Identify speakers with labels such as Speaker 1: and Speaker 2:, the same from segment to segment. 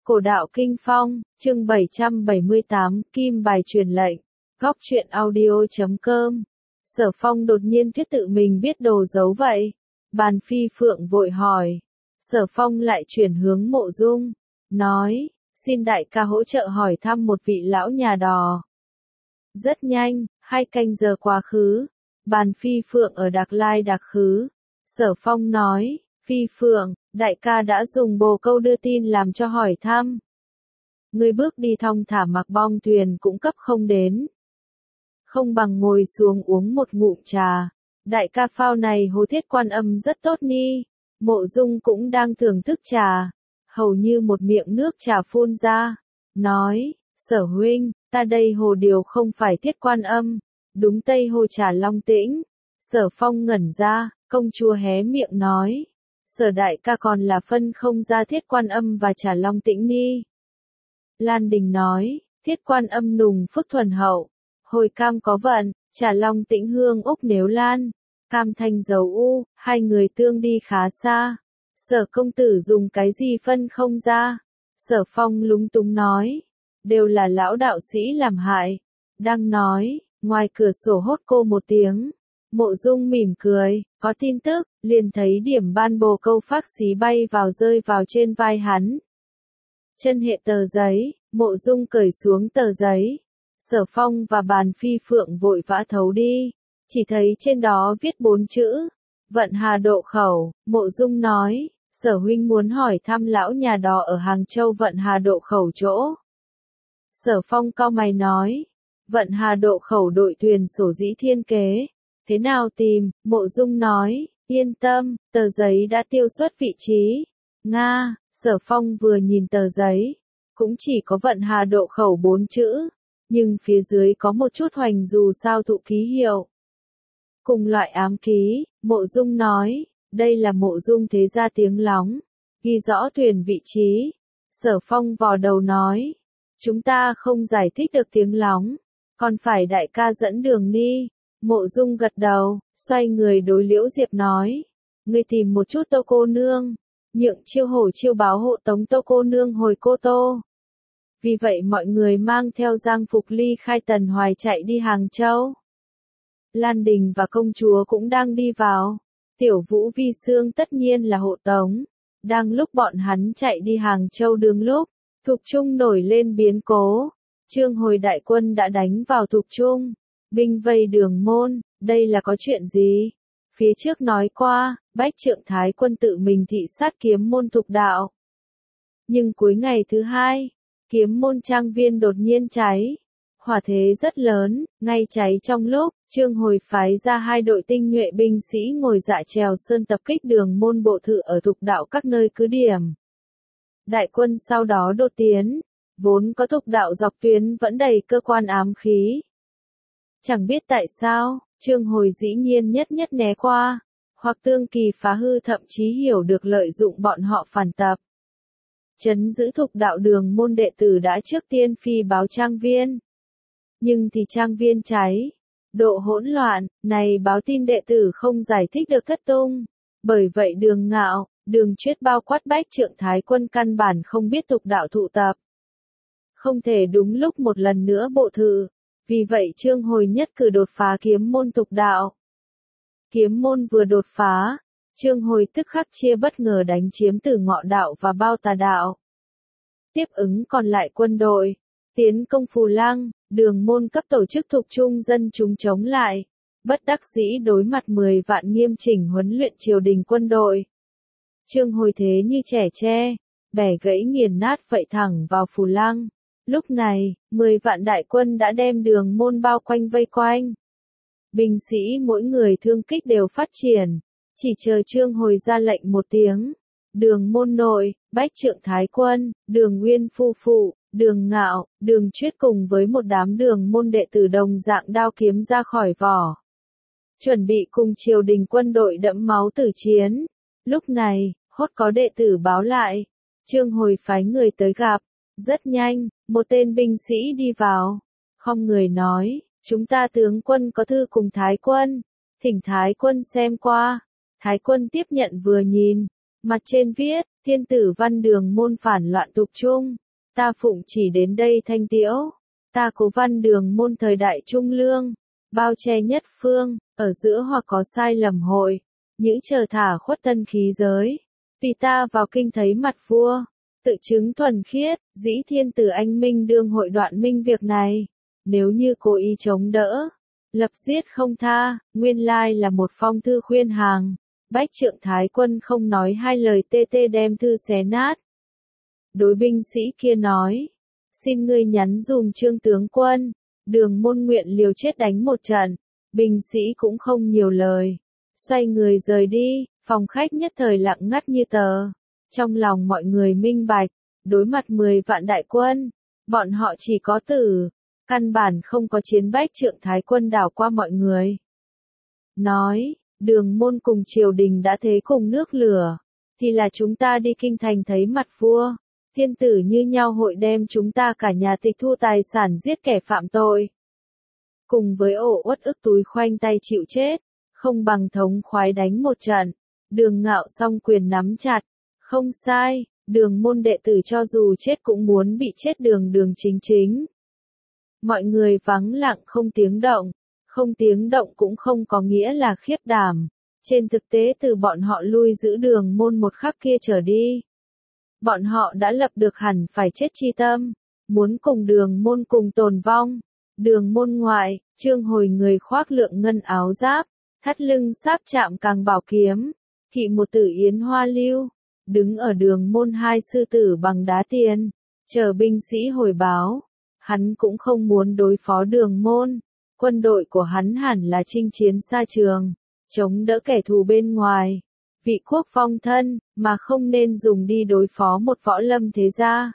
Speaker 1: Cổ đạo Kinh Phong, chương 778, Kim bài truyền lệnh. Góc truyện audio.com. Sở Phong đột nhiên thuyết tự mình biết đồ giấu vậy. Bàn Phi Phượng vội hỏi. Sở Phong lại chuyển hướng Mộ Dung, nói, xin đại ca hỗ trợ hỏi thăm một vị lão nhà đò. Rất nhanh, 2 canh giờ quá khứ. Bàn Phi Phượng ở Đạc Lai Đạc khứ. Sở Phong nói, Phi Phượng, đại ca đã dùng bồ câu đưa tin làm cho hỏi thăm. Ngươi bước đi thong thả mặc bong thuyền cũng cấp không đến. Không bằng ngồi xuống uống một ngụm trà. Đại ca phao này Hồ Thiết Quan Âm rất tốt ni. Mộ Dung cũng đang thưởng thức trà. Hầu như một miệng nước trà phun ra. Nói, Sở huynh, ta đây hồ điều không phải Thiết Quan Âm. Đúng Tây Hồ trà Long Tĩnh. Sở Phong ngẩn ra, công chúa hé miệng nói. Sở đại ca còn là phân không ra Thiết Quan Âm và trà Long Tĩnh ni. Lan Đình nói, Thiết Quan Âm nùng phức thuần hậu. Hồi cam có vận, trà Long Tĩnh hương úc nếu lan. Cam thanh dầu u, hai người tương đi khá xa. Sở công tử dùng cái gì phân không ra? Sở Phong lúng túng nói. Đều là lão đạo sĩ làm hại. Đang nói, ngoài cửa sổ hốt cô một tiếng. Mộ Dung mỉm cười, có tin tức, liền thấy điểm ban bồ câu phác xí bay vào rơi vào trên vai hắn. Chân hệ tờ giấy, Mộ Dung cởi xuống tờ giấy. Sở Phong và Bàn Phi Phượng vội vã thấu đi, chỉ thấy trên đó viết 4 chữ. Vận Hà độ khẩu. Mộ Dung nói, Sở huynh muốn hỏi thăm lão nhà đò ở Hàng Châu Vận Hà độ khẩu chỗ. Sở Phong cau mày nói, Vận Hà độ khẩu đội thuyền sổ dĩ thiên kế. Thế nào tìm? Mộ Dung nói, yên tâm, tờ giấy đã tiêu xuất vị trí. Nga. Sở Phong vừa nhìn tờ giấy, cũng chỉ có Vận Hà độ khẩu 4 chữ, nhưng phía dưới có một chút hoành dù sao thụ ký hiệu. Cùng loại ám ký, Mộ Dung nói, đây là Mộ Dung thế gia tiếng lóng, ghi rõ thuyền vị trí. Sở Phong vò đầu nói, chúng ta không giải thích được tiếng lóng, còn phải đại ca dẫn đường đi. Mộ Dung gật đầu, xoay người đối Liễu Diệp nói, ngươi tìm một chút Tô cô nương, nhượng chiêu hổ chiêu báo hộ tống Tô cô nương hồi Cô Tô. Vì vậy mọi người mang theo Giang Phục ly khai Tần Hoài chạy đi Hàng Châu. Lan Đình và công chúa cũng đang đi vào. Tiểu Vũ Vi Xương tất nhiên là hộ tống. Đang lúc bọn hắn chạy đi Hàng Châu đường lúc, Thục Trung nổi lên biến cố. Trương Hồi đại quân đã đánh vào Thục Trung. Binh vây Đường Môn, đây là có chuyện gì? Phía trước nói qua, Bách Trượng Thái quân tự mình thị sát Kiếm Môn Thục đạo. Nhưng cuối ngày thứ 2, Kiếm Môn trang viên đột nhiên cháy. Hỏa thế rất lớn, ngay cháy trong lúc, Trương Hồi phái ra 2 đội tinh nhuệ binh sĩ ngồi dạ trèo sơn tập kích Đường Môn bộ thự ở Thục đạo các nơi cứ điểm. Đại quân sau đó đột tiến, vốn có Thục đạo dọc tuyến vẫn đầy cơ quan ám khí. Chẳng biết tại sao, Trương Hồi dĩ nhiên nhất né qua, hoặc tương kỳ phá hư thậm chí hiểu được lợi dụng bọn họ phản tập. Trấn giữ Thục đạo Đường Môn đệ tử đã trước tiên phi báo trang viên. Nhưng thì trang viên cháy, độ hỗn loạn, này báo tin đệ tử không giải thích được thất tung. Bởi vậy Đường Ngạo, Đường Chuyết bao quát Bách Trượng Thái quân căn bản không biết Thục đạo tụ tập. Không thể đúng lúc một lần nữa bộ thự. Vì vậy Trương Hồi nhất cử đột phá Kiếm Môn Thục đạo. Kiếm Môn vừa đột phá, Trương Hồi tức khắc chia bất ngờ đánh chiếm Tử Ngọ đạo và Bao Tà đạo. Tiếp ứng còn lại quân đội, tiến công Phù Lăng, Đường Môn cấp tổ chức Thục Trung dân chúng chống lại. Bất đắc dĩ đối mặt 10 vạn nghiêm chỉnh huấn luyện triều đình quân đội. Trương Hồi thế như trẻ tre, bẻ gãy nghiền nát vậy thẳng vào Phù Lăng. Lúc này, 10 vạn đại quân đã đem Đường Môn bao quanh vây quanh. Binh sĩ mỗi người thương kích đều phát triển, chỉ chờ Trương Hồi ra lệnh một tiếng. Đường Môn nội, Bách Trượng Thái quân, Đường Nguyên phu phụ, Đường Ngạo, Đường Chuyết cùng với một đám Đường Môn đệ tử đồng dạng đao kiếm ra khỏi vỏ. Chuẩn bị cùng triều đình quân đội đẫm máu tử chiến. Lúc này, hốt có đệ tử báo lại. Trương Hồi phái người tới gặp. Rất nhanh, một tên binh sĩ đi vào. Không người nói, chúng ta tướng quân có thư cùng Thái quân. Thỉnh Thái quân xem qua. Thái quân tiếp nhận vừa nhìn. Mặt trên viết, thiên tử văn đường môn phản loạn tục trung. Ta phụng chỉ đến đây thanh tiễu. Ta cố văn đường môn thời đại trung lương. Bao che nhất phương, ở giữa hoặc có sai lầm hội. Những chờ thả khuất tân khí giới. Vì ta vào kinh thấy mặt vua. Tự chứng thuần khiết, dĩ thiên tử anh minh đương hội đoạn minh việc này. Nếu như cố ý chống đỡ, lập giết không tha, nguyên lai là một phong thư khuyên hàng. Bách Trượng Thái Quân không nói hai lời tê tê đem thư xé nát. Đối binh sĩ kia nói, xin ngươi nhắn dùm Trương tướng quân, đường môn nguyện liều chết đánh một trận. Binh sĩ cũng không nhiều lời, xoay người rời đi, phòng khách nhất thời lặng ngắt như tờ. Trong lòng mọi người minh bạch, đối mặt 10 vạn đại quân, bọn họ chỉ có tử, căn bản không có chiến. Bách Trượng Thái Quân đảo qua mọi người. Nói, đường môn cùng triều đình đã thế cùng nước lửa, thì là chúng ta đi kinh thành thấy mặt vua. Thiên tử như nhau hội đem chúng ta cả nhà tịch thu tài sản giết kẻ phạm tội. Cùng với ổ uất ức túi khoanh tay chịu chết, không bằng thống khoái đánh một trận. Đường Ngạo song quyền nắm chặt. Không sai, đường môn đệ tử cho dù chết cũng muốn bị chết đường đường chính chính. Mọi người vắng lặng không tiếng động. Không tiếng động cũng không có nghĩa là khiếp đảm. Trên thực tế từ bọn họ lui giữ đường môn một khắc kia trở đi. Bọn họ đã lập được hẳn phải chết chi tâm. Muốn cùng đường môn cùng tồn vong. Đường môn ngoại, Trương Hồi người khoác lượng ngân áo giáp. Thắt lưng sáp chạm càng bảo kiếm. Kỵ một tử yến hoa lưu. Đứng ở đường môn hai sư tử bằng đá tiền. Chờ binh sĩ hồi báo. Hắn cũng không muốn đối phó đường môn. Quân đội của hắn hẳn là chinh chiến xa trường. Chống đỡ kẻ thù bên ngoài. Vị quốc phong thân, mà không nên dùng đi đối phó một võ lâm thế gia.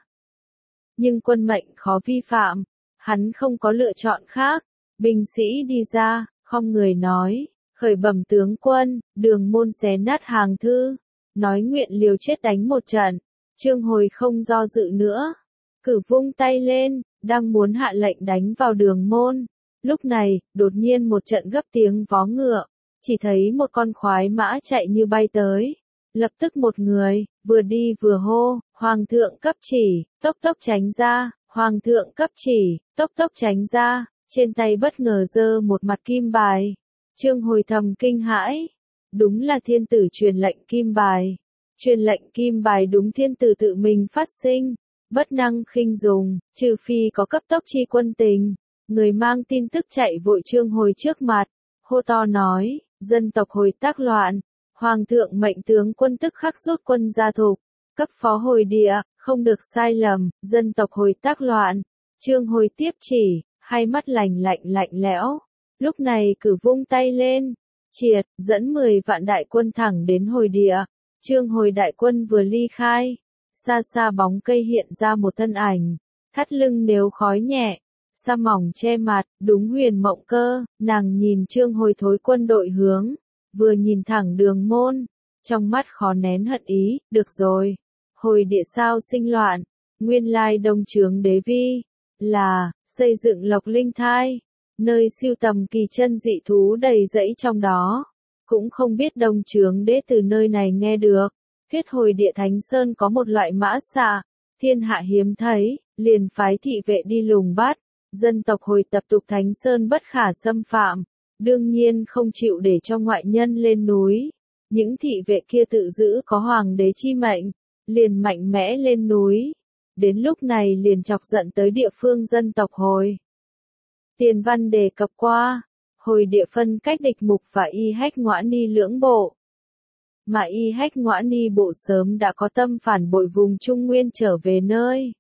Speaker 1: Nhưng quân mệnh khó vi phạm. Hắn không có lựa chọn khác. Binh sĩ đi ra, không người nói. Khởi bẩm tướng quân, đường môn xé nát hàng thư. Nói nguyện liều chết đánh một trận. Trương Hồi không do dự nữa. Cử vung tay lên, đang muốn hạ lệnh đánh vào đường môn. Lúc này, đột nhiên một trận gấp tiếng vó ngựa. Chỉ thấy một con khoái mã chạy như bay tới. Lập tức một người, vừa đi vừa hô, Hoàng thượng cấp chỉ, tốc tốc tránh ra, Hoàng thượng cấp chỉ, tốc tốc tránh ra. Trên tay bất ngờ giơ một mặt kim bài. Trương Hồi thầm kinh hãi. Đúng là thiên tử truyền lệnh kim bài. Truyền lệnh kim bài đúng thiên tử tự mình phát sinh. Bất năng khinh dùng, trừ phi có cấp tốc chi quân tình. Người mang tin tức chạy vội Trương Hồi trước mặt. Hô to nói, dân tộc Hồi tác loạn. Hoàng thượng mệnh tướng quân tức khắc rút quân ra thục. Cấp phó Hồi địa, không được sai lầm, dân tộc Hồi tác loạn. Trương Hồi tiếp chỉ, hai mắt lạnh lẽo. Lúc này cử vung tay lên. Triệt, dẫn 10 vạn đại quân thẳng đến Hồi địa. Trương Hồi đại quân vừa ly khai. Xa xa bóng cây hiện ra một thân ảnh. Thắt lưng nếu khói nhẹ. Sa mỏng che mặt, đúng Huyền Mộng Cơ. Nàng nhìn Trương Hồi thối quân đội hướng. Vừa nhìn thẳng đường môn. Trong mắt khó nén hận ý, được rồi. Hồi địa sao sinh loạn. Nguyên lai Đông Trướng Đế Vi. Là, xây dựng Lộc Linh Thai. Nơi siêu tầm kỳ chân dị thú đầy rẫy trong đó. Cũng không biết Đông Trướng Đế từ nơi này nghe được. Thuyết Hồi địa Thánh Sơn có một loại mã xà. Thiên hạ hiếm thấy, liền phái thị vệ đi lùng bắt. Dân tộc Hồi tập tục Thánh Sơn bất khả xâm phạm. Đương nhiên không chịu để cho ngoại nhân lên núi. Những thị vệ kia tự giữ có hoàng đế chi mệnh. Liền mạnh mẽ lên núi. Đến lúc này liền chọc giận tới địa phương dân tộc Hồi. Tiền văn đề cập qua. Hồi địa phân cách địch mục và y hách ngõa ni lưỡng bộ. Mà y hách ngõa ni bộ sớm đã có tâm phản bội vùng Trung Nguyên trở về nơi.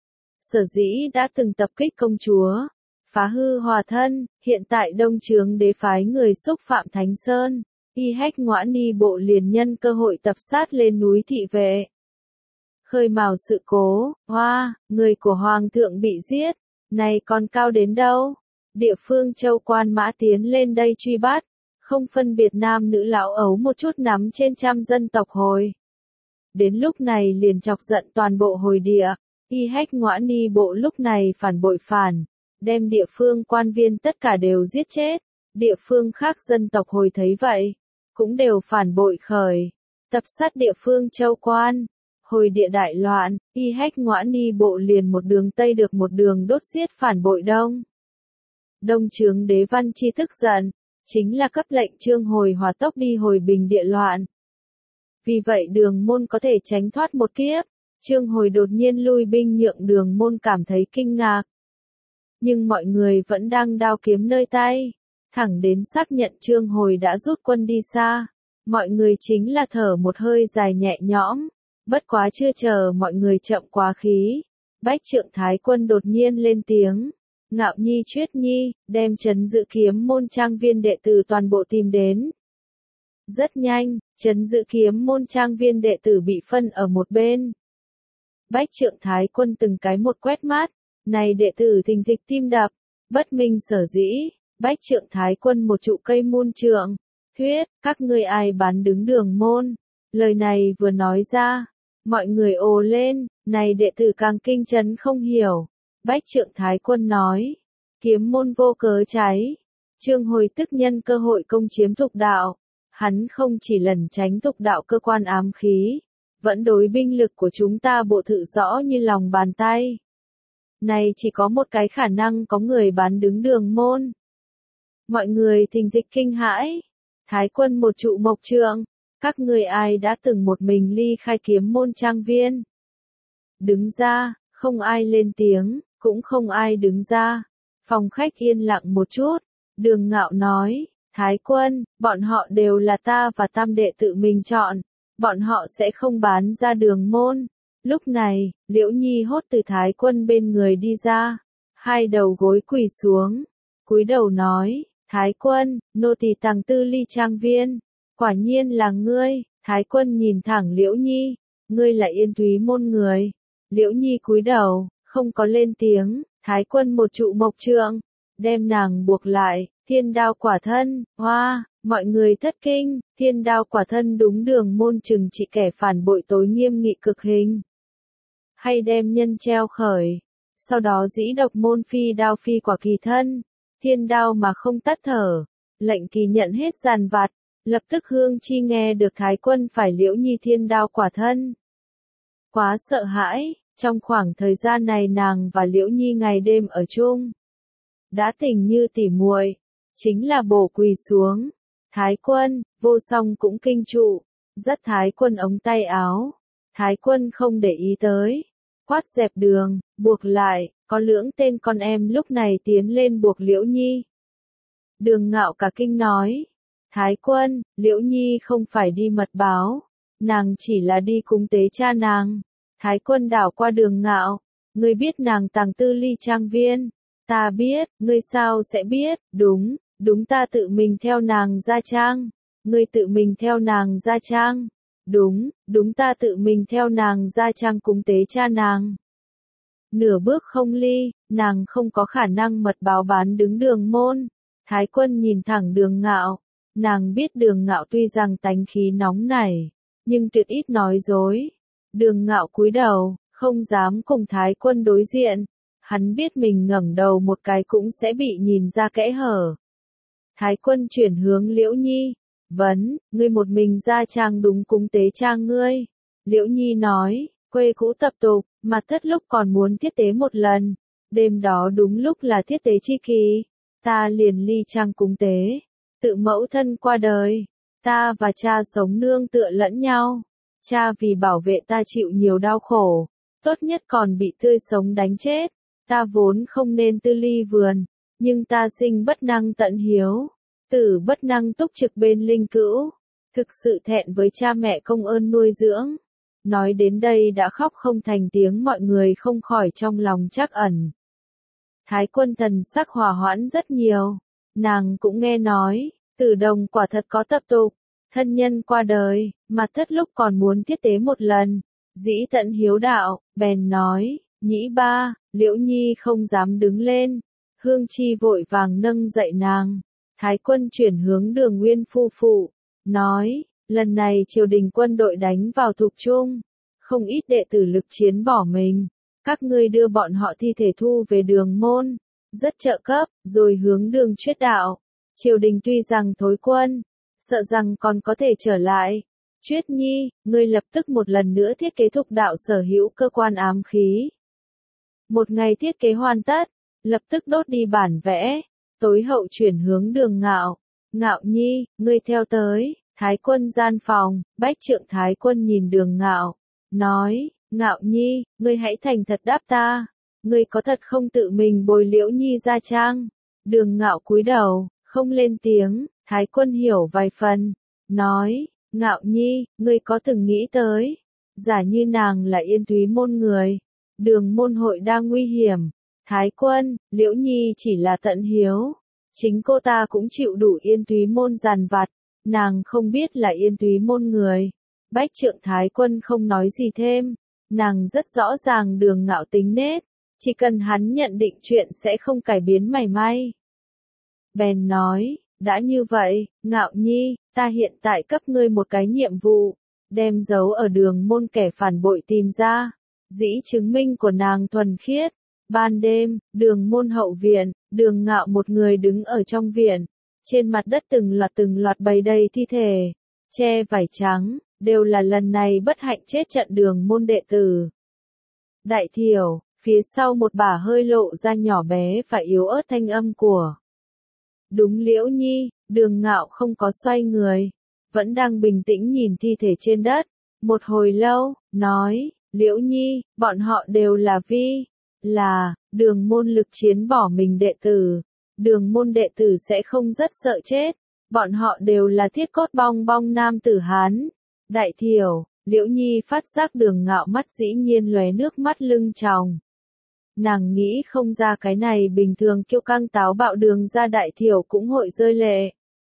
Speaker 1: Sở dĩ đã từng tập kích công chúa. Phá hư hòa thân, hiện tại Đông Trướng Đế phái người xúc phạm Thánh Sơn. Y hách ngõa ni bộ liền nhân cơ hội tập sát lên núi thị vệ. Khơi mào sự cố, người của Hoàng thượng bị giết. Này còn cao đến đâu? Địa phương châu quan mã tiến lên đây truy bắt. Không phân biệt nam nữ lão ấu một chút nắm trên trăm dân tộc Hồi. Đến lúc này liền chọc giận toàn bộ Hồi địa. Y hách ngõa ni bộ lúc này phản bội phản. Đem địa phương quan viên tất cả đều giết chết. Địa phương khác dân tộc Hồi thấy vậy. Cũng đều phản bội khởi. tập sát địa phương Châu Quan. Hồi địa đại loạn, Y Hách Ngoãn đi bộ liền một đường Tây được một đường đốt giết phản bội Đông. Đông Chướng Đế Văn Chi tức giận, chính là cấp lệnh Trương Hồi hỏa tốc đi hồi bình địa loạn. Vì vậy Đường Môn có thể tránh thoát một kiếp. Trương Hồi đột nhiên lui binh nhượng Đường Môn cảm thấy kinh ngạc. Nhưng mọi người vẫn đang đao kiếm nơi tay. Thẳng đến xác nhận Trương Hồi đã rút quân đi xa. Mọi người chính là thở một hơi dài nhẹ nhõm. Bất quá chưa chờ mọi người chậm quá khí. Bách Trượng Thái Quân đột nhiên lên tiếng. Ngạo Nhi Chuyết Nhi, đem trấn giữ kiếm môn trang viên đệ tử toàn bộ tìm đến. Rất nhanh, trấn giữ kiếm môn trang viên đệ tử bị phân ở một bên. Bách Trượng Thái Quân từng cái một quét mắt, này đệ tử thình thịch tim đập, bất minh sở dĩ, Bách Trượng Thái Quân một trụ cây môn trượng, thuyết, các ngươi ai bán đứng Đường Môn. Lời này vừa nói ra, mọi người ồ lên, này đệ tử càng kinh chấn không hiểu. Bách Trượng Thái Quân nói, kiếm môn vô cớ cháy. Trương Hồi tức nhân cơ hội công chiếm Thục Đạo. Hắn không chỉ lẩn tránh Thục Đạo cơ quan ám khí, vẫn đối binh lực của chúng ta bộ thự rõ như lòng bàn tay. Này chỉ có một cái khả năng có người bán đứng Đường Môn. Mọi người thình thịch kinh hãi. Thái Quân một trụ mộc trượng, các người ai đã từng một mình ly khai kiếm môn trang viên? Đứng ra, không ai lên tiếng, cũng không ai đứng ra. Phòng khách yên lặng một chút, Đường Ngạo nói, Thái Quân, bọn họ đều là ta và tam đệ tự mình chọn, bọn họ sẽ không bán ra Đường Môn. Lúc này, Liễu Nhi hốt từ Thái Quân bên người đi ra, hai đầu gối quỳ xuống, cúi đầu nói, Thái Quân, nô tỳ tàng tư ly trang viên, quả nhiên là ngươi. Thái Quân nhìn thẳng Liễu Nhi, ngươi là Yên Thúy môn người. Liễu Nhi cúi đầu, không có lên tiếng. Thái Quân một trụ mộc trượng, đem nàng buộc lại, thiên đao quả thân, hoa, mọi người thất kinh, thiên đao quả thân đúng Đường Môn trừng trị kẻ phản bội tối nghiêm nghị cực hình. Hay đem nhân treo khởi, sau đó dĩ độc môn phi đao phi quả kỳ thân, thiên đao mà không tắt thở, lệnh kỳ nhận hết giàn vặt, lập tức Hương Chi nghe được Thái Quân phải Liễu Nhi thiên đao quả thân. Quá sợ hãi. Trong khoảng thời gian này nàng và Liễu Nhi ngày đêm ở chung, đã tình như tỉ muội, chính là bổ quỳ xuống. Thái Quân, vô song cũng kinh trụ, dắt Thái Quân ống tay áo. Thái Quân không để ý tới, quát dẹp đường, buộc lại, có lưỡng tên con em lúc này tiến lên buộc Liễu Nhi. Đường Ngạo cả kinh nói, Thái Quân, Liễu Nhi không phải đi mật báo, nàng chỉ là đi cúng tế cha nàng. Thái Quân đảo qua Đường Ngạo, ngươi biết nàng tàng tư ly trang viên, ta biết, ngươi sao sẽ biết, đúng ta tự mình theo nàng ra trang, ngươi tự mình theo nàng ra trang, đúng ta tự mình theo nàng ra trang cúng tế cha nàng. Nửa bước không ly, nàng không có khả năng mật báo bán đứng Đường Môn. Thái Quân nhìn thẳng Đường Ngạo, nàng biết Đường Ngạo tuy rằng tánh khí nóng nảy, nhưng tuyệt ít nói dối. Đường Ngạo cúi đầu, không dám cùng Thái Quân đối diện. Hắn biết mình ngẩng đầu một cái cũng sẽ bị nhìn ra kẽ hở. Thái Quân chuyển hướng Liễu Nhi. Vấn, ngươi một mình ra trang đúng cúng tế trang ngươi. Liễu Nhi nói, quê cũ tập tục, mặt thất lúc còn muốn thiết tế một lần. Đêm đó đúng lúc là thiết tế chi kỳ. Ta liền ly trang cúng tế. Tự mẫu thân qua đời. Ta và cha sống nương tựa lẫn nhau. Cha vì bảo vệ ta chịu nhiều đau khổ, tốt nhất còn bị tươi sống đánh chết. Ta vốn không nên tư ly vườn, nhưng ta sinh bất năng tận hiếu, tử bất năng túc trực bên linh cữu, thực sự thẹn với cha mẹ công ơn nuôi dưỡng. Nói đến đây đã khóc không thành tiếng, mọi người không khỏi trong lòng trắc ẩn. Thái Quân thần sắc hòa hoãn rất nhiều, nàng cũng nghe nói, Tử Đồng quả thật có tập tục. Thân nhân qua đời, mặt thất lúc còn muốn thiết tế một lần, dĩ tận hiếu đạo, bèn nói, nhĩ ba, Liễu Nhi không dám đứng lên. Hương Chi vội vàng nâng dậy nàng. Thái Quân chuyển hướng Đường Nguyên phu phụ, nói, lần này triều đình quân đội đánh vào Thục Trung, không ít đệ tử lực chiến bỏ mình, các ngươi đưa bọn họ thi thể thu về Đường Môn, rất trợ cấp, rồi hướng Đường Chuyết đạo. Triều đình tuy rằng thối quân, sợ rằng còn có thể trở lại. Chuyết Nhi, ngươi lập tức một lần nữa thiết kế thục đạo sở hữu cơ quan ám khí. Một ngày thiết kế hoàn tất, lập tức đốt đi bản vẽ, tối hậu chuyển hướng Đường Ngạo. Ngạo Nhi, ngươi theo tới. Thái Quân gian phòng, Bách Trượng Thái Quân nhìn Đường Ngạo, nói, Ngạo Nhi, ngươi hãy thành thật đáp ta, ngươi có thật không tự mình bồi Liễu Nhi ra trang? Đường Ngạo cúi đầu, không lên tiếng. Thái Quân hiểu vài phần, nói, Ngạo Nhi, ngươi có từng nghĩ tới, giả như nàng là Yên Thúy môn người, Đường môn hội đang nguy hiểm. Thái Quân, Liễu Nhi chỉ là tận hiếu, chính cô ta cũng chịu đủ Yên Thúy môn giàn vặt, nàng không biết là Yên Thúy môn người. Bách Trượng Thái Quân không nói gì thêm, nàng rất rõ ràng Đường Ngạo tính nết, chỉ cần hắn nhận định chuyện sẽ không cải biến mảy may. Bèn nói, đã như vậy, Ngạo Nhi, ta hiện tại cấp ngươi một cái nhiệm vụ, đem dấu ở Đường môn kẻ phản bội tìm ra, dĩ chứng minh của nàng thuần khiết. Ban đêm, Đường môn hậu viện, Đường Ngạo một người đứng ở trong viện, trên mặt đất từng loạt bày đầy thi thể, che vải trắng, đều là lần này bất hạnh chết trận Đường môn đệ tử. Đại Thiểu, phía sau một bả hơi lộ ra nhỏ bé và yếu ớt thanh âm của. Đúng Liễu Nhi, Đường Ngạo không có xoay người, vẫn đang bình tĩnh nhìn thi thể trên đất, một hồi lâu, nói, Liễu Nhi, bọn họ đều là Đường môn lực chiến bỏ mình đệ tử, Đường môn đệ tử sẽ không rất sợ chết, bọn họ đều là thiết cốt bong bong nam tử Hán. Đại Thiểu, Liễu Nhi phát giác Đường Ngạo mắt dĩ nhiên lóe nước mắt lưng tròng. Nàng nghĩ không ra cái này bình thường kiêu căng táo bạo Đường ra Đại Thiểu cũng hội rơi lệ.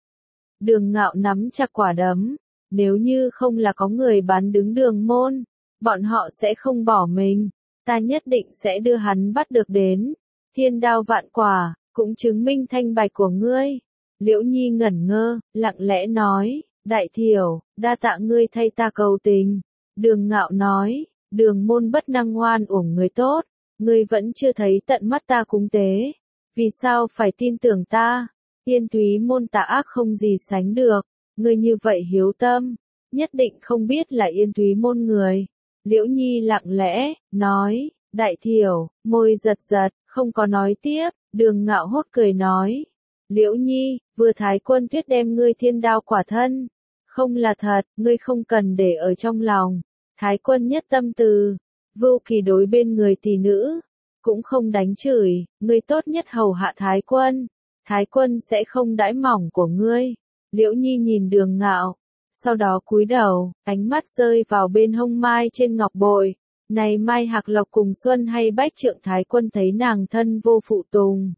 Speaker 1: Đường Ngạo nắm chặt quả đấm, nếu như không là có người bán đứng Đường môn, bọn họ sẽ không bỏ mình, ta nhất định sẽ đưa hắn bắt được đến. Thiên đao vạn quả, cũng chứng minh thanh bạch của ngươi. Liễu Nhi ngẩn ngơ, lặng lẽ nói, Đại Thiểu, đa tạ ngươi thay ta cầu tình. Đường Ngạo nói, Đường môn bất năng ngoan uổng người tốt, ngươi vẫn chưa thấy tận mắt ta cúng tế, vì sao phải tin tưởng ta? Yên Thúy môn tà ác không gì sánh được, ngươi như vậy hiếu tâm, nhất định không biết là Yên Thúy môn người. Liễu Nhi lặng lẽ, nói, Đại Thiểu, môi giật giật, không có nói tiếp. Đường Ngạo hốt cười nói, Liễu Nhi, vừa Thái Quân thuyết đem ngươi thiên đao quả thân, không là thật, ngươi không cần để ở trong lòng. Thái Quân nhất tâm từ, vô kỳ đối bên người tỷ nữ, cũng không đánh chửi, ngươi tốt nhất hầu hạ Thái Quân, Thái Quân sẽ không đãi mỏng của ngươi. Liễu Nhi nhìn Đường Ngạo, sau đó cúi đầu, ánh mắt rơi vào bên hông mai trên ngọc bội. Này Mai Hạc Lộc cùng Xuân hay Bách Trượng Thái Quân thấy nàng thân vô phụ tùng,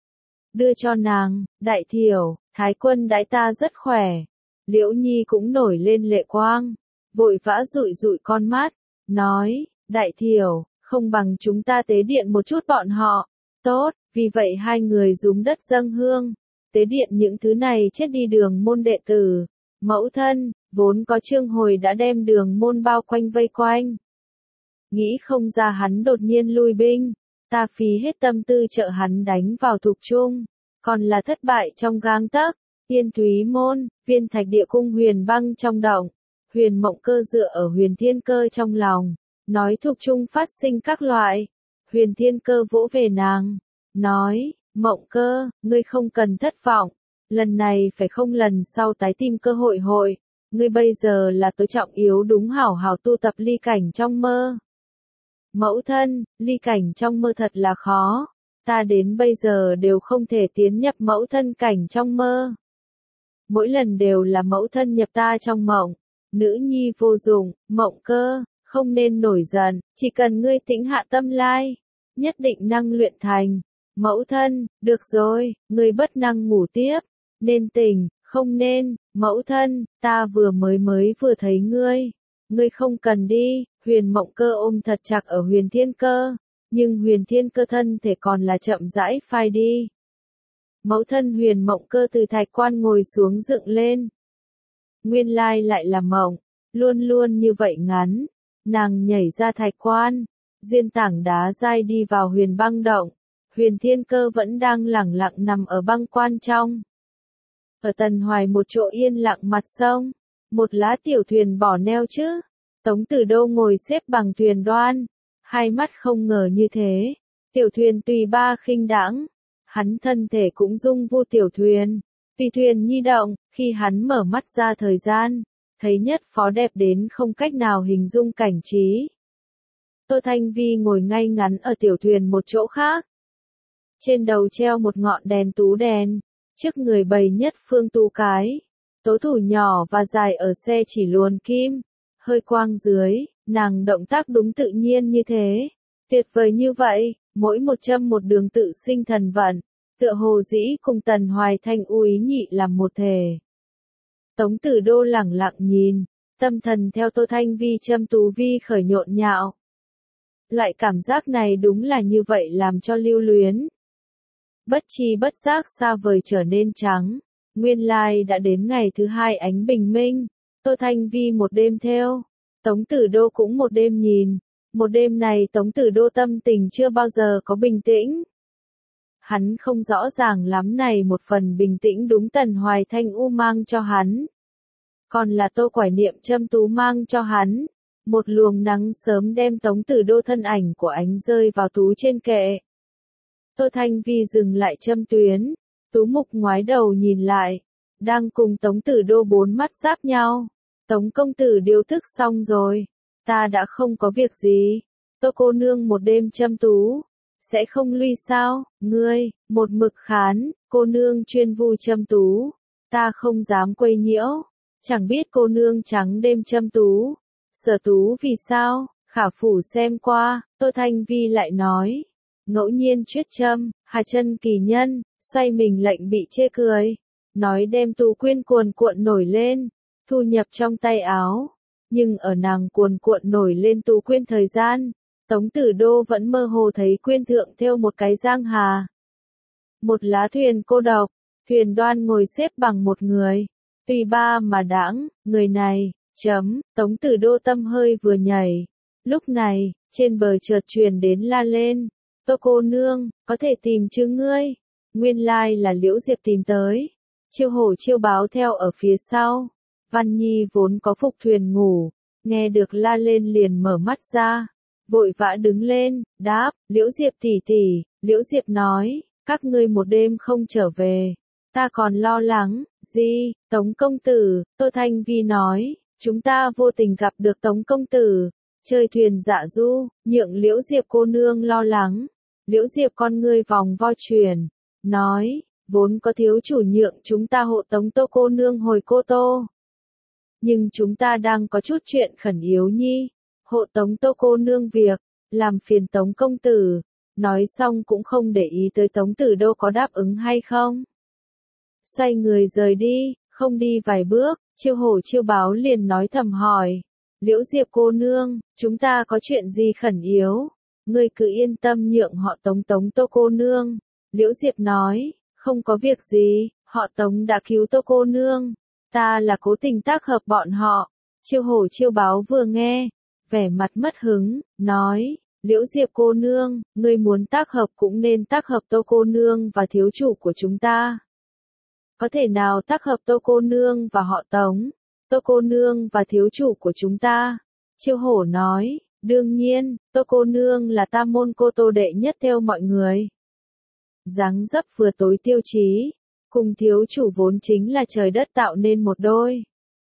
Speaker 1: đưa cho nàng, Đại Thiểu, Thái Quân đãi ta rất khỏe. Liễu Nhi cũng nổi lên lệ quang, vội vã dụi dụi con mắt, nói, Đại Thiểu, không bằng chúng ta tế điện một chút bọn họ. Tốt, vì vậy hai người dúm đất dâng hương, tế điện những thứ này chết đi Đường môn đệ tử. Mẫu thân, vốn có Trương Hồi đã đem Đường môn bao quanh vây quanh. Nghĩ không ra hắn đột nhiên lui binh, ta phí hết tâm tư trợ hắn đánh vào thục trung, còn là thất bại trong gang tấc. Yên Thúy môn, Viên Thạch Địa cung Huyền Băng trong động, Huyền Mộng Cơ dựa ở Huyền Thiên Cơ trong lòng, nói thục trung phát sinh các loại. Huyền Thiên Cơ vỗ về nàng, nói, Mộng Cơ, ngươi không cần thất vọng, lần này phải không lần sau tái tìm cơ hội, ngươi bây giờ là tối trọng yếu đúng hảo hảo tu tập ly cảnh trong mơ. Mẫu thân, ly cảnh trong mơ thật là khó, ta đến bây giờ đều không thể tiến nhập mẫu thân cảnh trong mơ. Mỗi lần đều là mẫu thân nhập ta trong mộng, nữ nhi vô dụng, Mộng Cơ, không nên nổi giận, chỉ cần ngươi tĩnh hạ tâm lai, nhất định năng luyện thành. Mẫu thân, được rồi, ngươi bất năng ngủ tiếp, nên tỉnh, không nên, mẫu thân, ta vừa thấy ngươi không cần đi. Huyền Mộng Cơ ôm thật chặt ở Huyền Thiên Cơ, nhưng Huyền Thiên Cơ thân thể còn là chậm rãi phai đi. Mẫu thân Huyền Mộng Cơ từ thạch quan ngồi xuống dựng lên. Nguyên lai lại là mộng, luôn luôn như vậy ngắn. Nàng nhảy ra thạch quan, duyên tảng đá dai đi vào Huyền Băng động. Huyền Thiên Cơ vẫn đang lẳng lặng nằm ở băng quan trong. Ở Tần Hoài một chỗ yên lặng mặt sông, Một lá tiểu thuyền bỏ neo chứ. Tống Tử Đô ngồi xếp bằng thuyền đoan, hai mắt không ngờ như thế. Tiểu thuyền tùy ba khinh đãng, hắn thân thể cũng rung vu tiểu thuyền. Tùy thuyền nhi động, khi hắn mở mắt ra thời gian, thấy nhất phó đẹp đến không cách nào hình dung cảnh trí. Tô Thanh Vi ngồi ngay ngắn ở tiểu thuyền một chỗ khác. Trên đầu treo một ngọn đèn tú đèn, trước người bày nhất phương tú cái. Tố thủ nhỏ và dài ở xe chỉ luồn kim, hơi quang dưới, nàng động tác đúng tự nhiên như thế. Tuyệt vời như vậy, mỗi một châm một đường tự sinh thần vận, tựa hồ dĩ cùng Tần Hoài Thanh u ý nhị làm một thể. Tống Tử Đô lẳng lặng nhìn, tâm thần theo Tô Thanh Vi châm tú vi khởi nhộn nhạo. Loại cảm giác này đúng là như vậy làm cho lưu luyến. Bất chi bất giác xa vời trở nên trắng, nguyên lai đã đến ngày thứ hai ánh bình minh. Tô Thanh Vi một đêm theo, Tống Tử Đô cũng một đêm nhìn. Một đêm này Tống Tử Đô tâm tình chưa bao giờ có bình tĩnh. Hắn không rõ ràng lắm này một phần bình tĩnh đúng Tần Hoài Thanh u mang cho hắn. Còn là Tô Quải Niệm châm tú mang cho hắn. Một luồng nắng sớm đem Tống Tử Đô thân ảnh của ánh rơi vào tú trên kệ. Tô Thanh Vi dừng lại châm tuyến, tú mục ngoái đầu nhìn lại, đang cùng Tống Tử Đô bốn mắt giáp nhau. Tống công tử điều thức xong rồi, ta đã không có việc gì. Tô cô nương một đêm châm tú, sẽ không lui sao? Ngươi, một mực khán, cô nương chuyên vu châm tú, ta không dám quấy nhiễu. Chẳng biết cô nương trắng đêm châm tú, sở tú vì sao? Khả phủ xem qua. Tô Thanh Vi lại nói, ngẫu nhiên chuyết châm, Hà chân kỳ nhân, xoay mình lệnh bị chê cười, nói đem tú quyên cuồn cuộn nổi lên, thu nhập trong tay áo. Nhưng ở nàng cuồn cuộn nổi lên tú quyên thời gian, Tống Tử Đô vẫn mơ hồ thấy quyên thượng theo một cái giang hà. Một lá thuyền cô độc, thuyền đoan ngồi xếp bằng một người, tùy ba mà đãng, người này, Tống Tử Đô tâm hơi vừa nhảy. Lúc này, trên bờ chợt truyền đến la lên, Tô cô nương, có thể tìm chứ ngươi? Nguyên lai là Liễu Diệp tìm tới. Chiêu hổ chiêu báo theo ở phía sau. Văn Nhi vốn có phục thuyền ngủ, nghe được la lên liền mở mắt ra, vội vã đứng lên, đáp, Liễu Diệp tỷ tỷ. Liễu Diệp nói, các ngươi một đêm không trở về, ta còn lo lắng. Gì? Tống công tử? Tô Thanh Vi nói, chúng ta vô tình gặp được Tống công tử, chơi thuyền dạ du, nhượng Liễu Diệp cô nương lo lắng. Liễu Diệp con ngươi vòng vo chuyển, nói, vốn có thiếu chủ nhượng chúng ta hộ tống Tô cô nương hồi Cô Tô. Nhưng chúng ta đang có chút chuyện khẩn yếu nhi, hộ tống Tô cô nương việc, làm phiền Tống công tử. Nói xong cũng không để ý tới Tống Tử Đô có đáp ứng hay không. Xoay người rời đi, không đi vài bước, chiêu hổ chiêu báo liền nói thầm hỏi, Liễu Diệp cô nương, chúng ta có chuyện gì khẩn yếu? Ngươi cứ yên tâm nhượng họ Tống tống Tô cô nương. Liễu Diệp nói, không có việc gì, họ Tống đã cứu Tô cô nương, ta là cố tình tác hợp bọn họ. Chiêu hổ chiêu báo vừa nghe, vẻ mặt mất hứng, nói, Liễu Diệp cô nương, ngươi muốn tác hợp cũng nên tác hợp Tô cô nương và thiếu chủ của chúng ta. Có thể nào tác hợp Tô cô nương và họ Tống, Tô cô nương và thiếu chủ của chúng ta? Chiêu hổ nói, đương nhiên, Tô cô nương là tam môn Cô Tô đệ nhất theo mọi người. Dáng dấp vừa tối tiêu chí, cùng thiếu chủ vốn chính là trời đất tạo nên một đôi.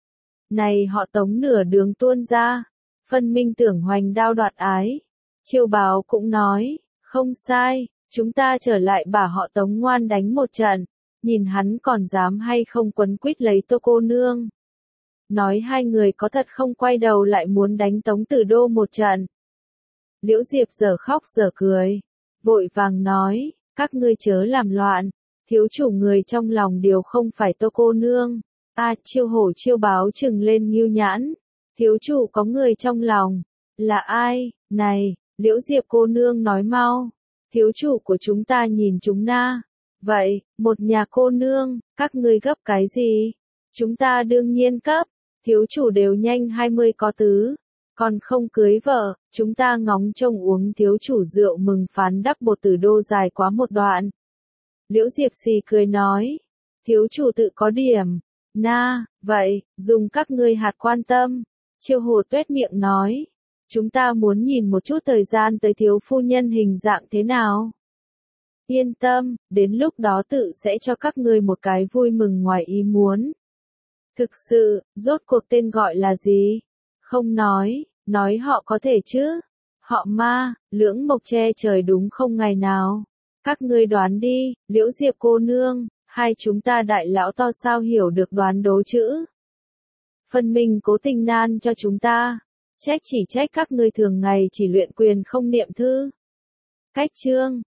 Speaker 1: Này họ Tống nửa đường tuôn ra, phân minh tưởng hoành đao đoạt ái. Chiêu báo cũng nói, không sai, chúng ta trở lại bảo họ Tống ngoan đánh một trận, nhìn hắn còn dám hay không quấn quýt lấy Tô cô nương. Nói hai người có thật không quay đầu lại muốn đánh Tống Tử Đô một trận. Liễu Diệp giờ khóc giờ cười, vội vàng nói, các ngươi chớ làm loạn, thiếu chủ người trong lòng điều không phải Tô cô nương. Chiêu hổ chiêu báo trừng lên ngưu nhãn, thiếu chủ có người trong lòng, là ai? Này, Liễu Diệp cô nương nói mau, thiếu chủ của chúng ta nhìn chúng na. Vậy, một nhà cô nương, các ngươi gấp cái gì? Chúng ta đương nhiên cấp, thiếu chủ đều nhanh 20 có tứ, còn không cưới vợ, chúng ta ngóng trông uống thiếu chủ rượu mừng phán đắc bột Tử Đô dài quá một đoạn. Liễu Diệp xì cười nói, thiếu chủ tự có điểm, na, Vậy, dùng các ngươi hạt quan tâm. Chiêu Hồ tuét miệng nói. Chúng ta muốn nhìn một chút thời gian tới thiếu phu nhân hình dạng thế nào. Yên tâm, đến lúc đó tự sẽ cho các ngươi một cái vui mừng ngoài ý muốn. Thực sự, rốt cuộc tên gọi là gì? Không nói họ có thể chứ. Họ Ma, lưỡng mộc che trời đúng không ngày nào. Các ngươi đoán đi, Liễu Diệp cô nương, hai chúng ta đại lão to sao hiểu được đoán đố chữ. Phân minh cố tình nan cho chúng ta. Trách chỉ trách các ngươi thường ngày chỉ luyện quyền không niệm thư. Cách chương